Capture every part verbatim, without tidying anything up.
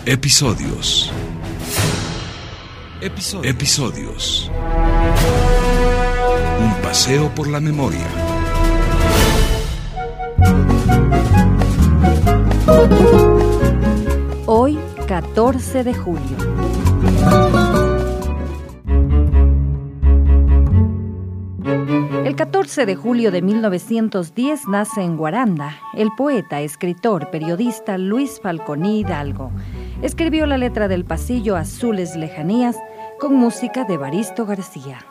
Episodios. Episodios. Episodios. Un paseo por la memoria. Hoy, catorce de julio. El catorce de julio de mil novecientos diez nace en Guaranda el poeta, escritor, periodista Luis Falconi Hidalgo. Escribió la letra del Pasillo Azules Lejanías con música de Evaristo García.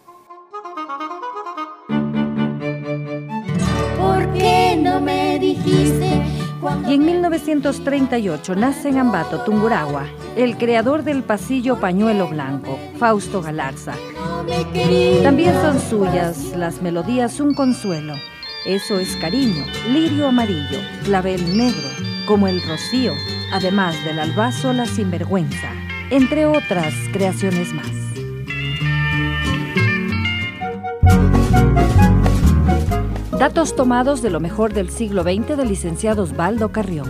¿Por qué no me dijiste? Y en mil novecientos treinta y ocho nace en Ambato, Tungurahua, el creador del Pasillo Pañuelo Blanco, Fausto Galarza. También son suyas las melodías Un Consuelo, Eso es Cariño, Lirio Amarillo, Clavel Negro, Como el Rocío, además del Albazo La Sinvergüenza, entre otras creaciones más. Datos tomados de lo mejor del siglo veinte del licenciado Osvaldo Carrión.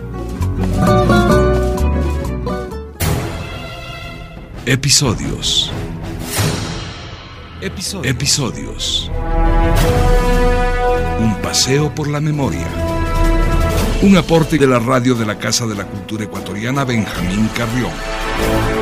Episodios. Episodios. Episodios. Un paseo por la memoria. Un aporte de la radio de la Casa de la Cultura Ecuatoriana Benjamín Carrión.